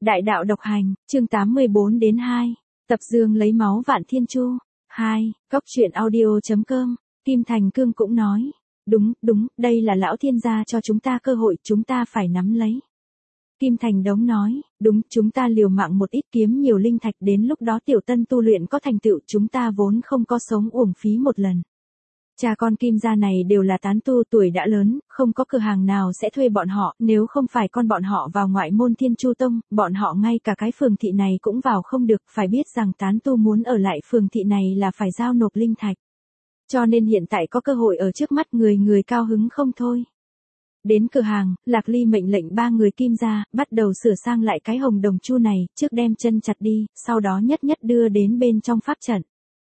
Đại đạo độc hành, chương 84 đến 2. Tập Dương lấy máu vạn thiên chu. 2. Cốc truyện audio.com. Kim Thành Cương cũng nói. Đúng, đây là lão thiên gia cho chúng ta cơ hội, chúng ta phải nắm lấy. Kim Thành Đống nói, đúng, chúng ta liều mạng một ít kiếm nhiều linh thạch, đến lúc đó tiểu tân tu luyện có thành tựu, chúng ta vốn không có sống uổng phí một lần. Cha con Kim gia này đều là tán tu, tuổi đã lớn, không có cửa hàng nào sẽ thuê bọn họ, nếu không phải con bọn họ vào ngoại môn Thiên Chu Tông, bọn họ ngay cả cái phường thị này cũng vào không được, phải biết rằng tán tu muốn ở lại phường thị này là phải giao nộp linh thạch. Cho nên hiện tại có cơ hội ở trước mắt, người cao hứng không thôi. Đến cửa hàng, Lạc Ly mệnh lệnh 3 người Kim gia, bắt đầu sửa sang lại cái hồng đồng chu này, trước đem chân chặt đi, sau đó nhất đưa đến bên trong pháp trận.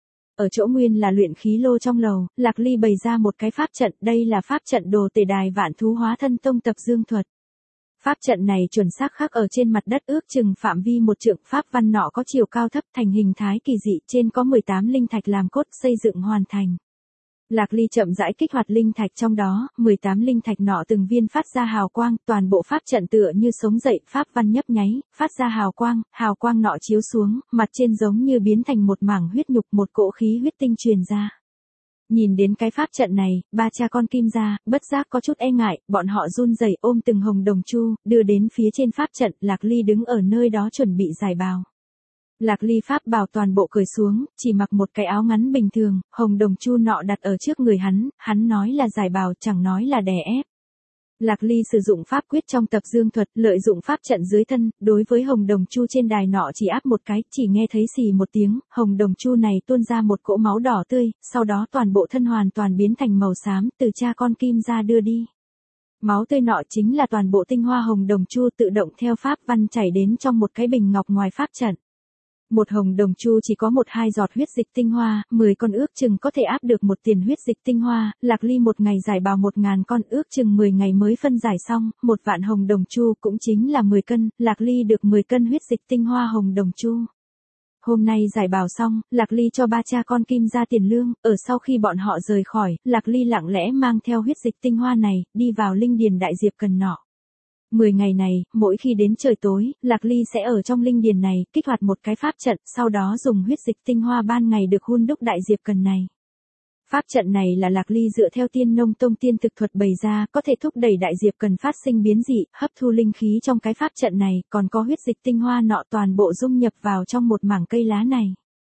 Ở chỗ nguyên là luyện khí lô trong lầu, Lạc Ly bày ra một cái pháp trận, đây là pháp trận đồ tể đài vạn thú hóa thân tông tập dương thuật. Pháp trận này chuẩn xác khắc ở trên mặt đất, ước chừng phạm vi 1 trượng, pháp văn nọ có chiều cao thấp, thành hình thái kỳ dị, trên có 18 linh thạch làm cốt, xây dựng hoàn thành. Lạc Ly chậm rãi kích hoạt linh thạch trong đó, 18 linh thạch nọ từng viên phát ra hào quang, toàn bộ pháp trận tựa như sống dậy, pháp văn nhấp nháy, phát ra hào quang nọ chiếu xuống, mặt trên giống như biến thành một mảng huyết nhục, một cỗ khí huyết tinh truyền ra. Nhìn đến cái pháp trận này, 3 cha con Kim gia, bất giác có chút e ngại, bọn họ run rẩy ôm từng hồng đồng chu, đưa đến phía trên pháp trận, Lạc Ly đứng ở nơi đó chuẩn bị giải bào. Lạc Ly pháp bào toàn bộ cởi xuống, chỉ mặc một cái áo ngắn bình thường, hồng đồng chu nọ đặt ở trước người hắn nói là giải bào, chẳng nói là đè ép. Lạc Ly sử dụng pháp quyết trong tập dương thuật, lợi dụng pháp trận dưới thân, đối với hồng đồng chu trên đài nọ chỉ áp một cái, chỉ nghe thấy xì một tiếng, hồng đồng chu này tuôn ra một cỗ máu đỏ tươi, sau đó toàn bộ thân hoàn toàn biến thành màu xám, từ cha con Kim gia đưa đi. Máu tươi nọ chính là toàn bộ tinh hoa hồng đồng chu tự động theo pháp văn chảy đến trong một cái bình ngọc ngoài pháp trận. Một hồng đồng chu chỉ có 1-2 giọt huyết dịch tinh hoa, 10 con ước chừng có thể áp được 1 tiền huyết dịch tinh hoa, Lạc Ly một ngày giải bào 1000 con, ước chừng 10 ngày mới phân giải xong, 1 vạn hồng đồng chu cũng chính là 10 cân, Lạc Ly được 10 cân huyết dịch tinh hoa hồng đồng chu. Hôm nay giải bào xong, Lạc Ly cho 3 cha con Kim gia tiền lương, ở sau khi bọn họ rời khỏi, Lạc Ly lặng lẽ mang theo huyết dịch tinh hoa này, đi vào linh điền đại diệp cần nọ. 10 ngày này, mỗi khi đến trời tối, Lạc Ly sẽ ở trong linh điền này, kích hoạt một cái pháp trận, sau đó dùng huyết dịch tinh hoa ban ngày được hun đúc đại diệp cần này. Pháp trận này là Lạc Ly dựa theo Tiên Nông Tông tiên thực thuật bày ra, có thể thúc đẩy đại diệp cần phát sinh biến dị, hấp thu linh khí trong cái pháp trận này, còn có huyết dịch tinh hoa nọ toàn bộ dung nhập vào trong một mảng cây lá này.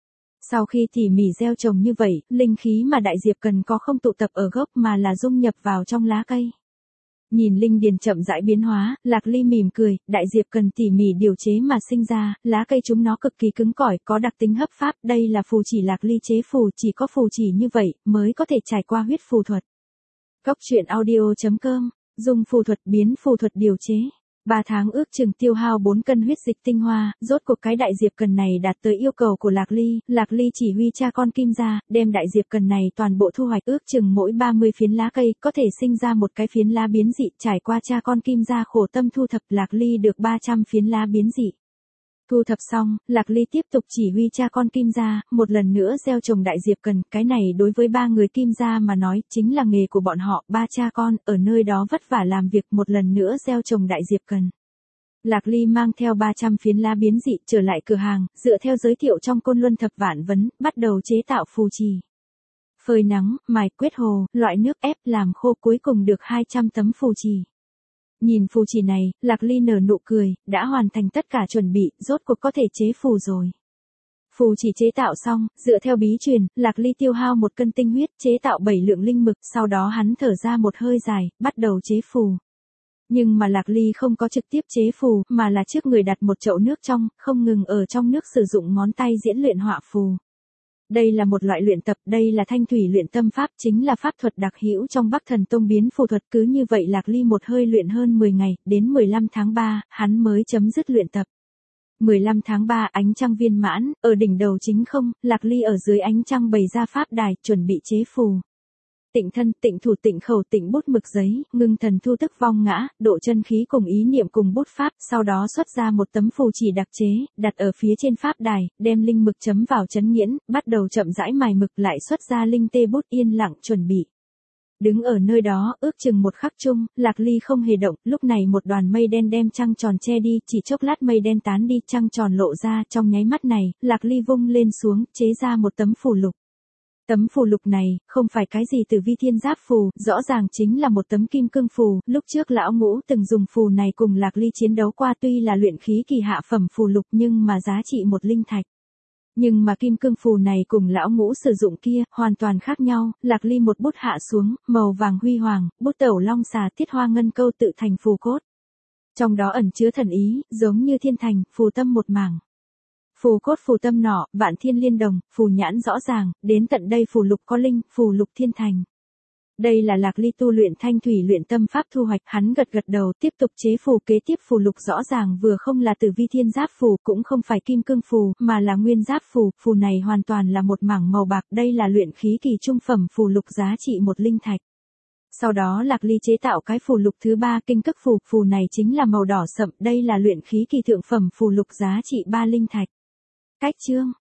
Sau khi tỉ mỉ gieo trồng như vậy, linh khí mà đại diệp cần có không tụ tập ở gốc mà là dung nhập vào trong lá cây. Nhìn linh điền chậm rãi biến hóa, Lạc Ly mỉm cười, đại diệp cần tỉ mỉ điều chế mà sinh ra, lá cây chúng nó cực kỳ cứng cỏi, có đặc tính hấp pháp, đây là phù chỉ Lạc Ly chế phù, chỉ có phù chỉ như vậy mới có thể trải qua huyết phù thuật. Cốc truyện audio.com, dùng phù thuật biến phù thuật điều chế. 3 tháng ước chừng tiêu hao 4 cân huyết dịch tinh hoa, rốt cuộc cái đại diệp cần này đạt tới yêu cầu của Lạc Ly chỉ huy cha con Kim gia, đem đại diệp cần này toàn bộ thu hoạch, ước chừng mỗi 30 phiến lá cây, có thể sinh ra một cái phiến lá biến dị, trải qua cha con Kim gia khổ tâm thu thập, Lạc Ly được 300 phiến lá biến dị. Thu thập xong, Lạc Ly tiếp tục chỉ huy cha con Kim gia, một lần nữa gieo trồng đại diệp cần, cái này đối với 3 người Kim gia mà nói, chính là nghề của bọn họ, 3 cha con, ở nơi đó vất vả làm việc, một lần nữa gieo trồng đại diệp cần. Lạc Ly mang theo 300 phiến lá biến dị, trở lại cửa hàng, dựa theo giới thiệu trong Côn Luân Thập Vạn Vấn, bắt đầu chế tạo phù trì. Phơi nắng, mài, quyết hồ, loại nước ép, làm khô, cuối cùng được 200 tấm phù trì. Nhìn phù chỉ này, Lạc Ly nở nụ cười, đã hoàn thành tất cả chuẩn bị, rốt cuộc có thể chế phù rồi. Phù chỉ chế tạo xong, dựa theo bí truyền, Lạc Ly tiêu hao 1 cân tinh huyết, chế tạo 7 lượng linh mực, sau đó hắn thở ra một hơi dài, bắt đầu chế phù. Nhưng mà Lạc Ly không có trực tiếp chế phù, mà là trước người đặt một chậu nước trong, không ngừng ở trong nước sử dụng ngón tay diễn luyện họa phù. Đây là một loại luyện tập, đây là thanh thủy luyện tâm pháp, chính là pháp thuật đặc hữu trong Bắc Thần Tông biến phù thuật, cứ như vậy Lạc Ly một hơi luyện hơn 10 ngày, đến 15 tháng 3, hắn mới chấm dứt luyện tập. 15 tháng 3 ánh trăng viên mãn, ở đỉnh đầu chính không, Lạc Ly ở dưới ánh trăng bày ra pháp đài, chuẩn bị chế phù. Tịnh thân, tịnh thủ, tịnh khẩu, tịnh bút mực giấy, ngưng thần thu tức vong ngã, độ chân khí cùng ý niệm cùng bút pháp, sau đó xuất ra một tấm phù chỉ đặc chế, đặt ở phía trên pháp đài, đem linh mực chấm vào chấn nghiễn, bắt đầu chậm rãi mài mực, lại xuất ra linh tê bút, yên lặng chuẩn bị. Đứng ở nơi đó, ước chừng một khắc chung, Lạc Ly không hề động, lúc này một đoàn mây đen đem trăng tròn che đi, chỉ chốc lát mây đen tán đi, trăng tròn lộ ra, trong nháy mắt này, Lạc Ly vung lên xuống, chế ra một tấm phù lục. Tấm phù lục này, không phải cái gì từ vi thiên giáp phù, rõ ràng chính là một tấm kim cương phù, lúc trước lão ngũ từng dùng phù này cùng Lạc Ly chiến đấu qua, tuy là luyện khí kỳ hạ phẩm phù lục nhưng mà giá trị một linh thạch. Nhưng mà kim cương phù này cùng lão ngũ sử dụng kia, hoàn toàn khác nhau, Lạc Ly một bút hạ xuống, màu vàng huy hoàng, bút tẩu long xà tiết hoa ngân câu tự thành phù cốt. Trong đó ẩn chứa thần ý, giống như thiên thành, phù tâm một mảng. Phù cốt phù tâm nọ, vạn thiên liên đồng, phù nhãn rõ ràng, đến tận đây phù lục có linh, phù lục thiên thành. Đây là Lạc Ly tu luyện thanh thủy luyện tâm pháp thu hoạch, hắn gật gật đầu, tiếp tục chế phù, kế tiếp phù lục rõ ràng vừa không là tử vi thiên giáp phù, cũng không phải kim cương phù, mà là nguyên giáp phù, phù này hoàn toàn là một mảng màu bạc, đây là luyện khí kỳ trung phẩm phù lục giá trị một linh thạch. Sau đó Lạc Ly chế tạo cái phù lục thứ ba kinh cức phù, phù này chính là màu đỏ sậm, đây là luyện khí kỳ thượng phẩm phù lục giá trị 3 linh thạch. Cách chương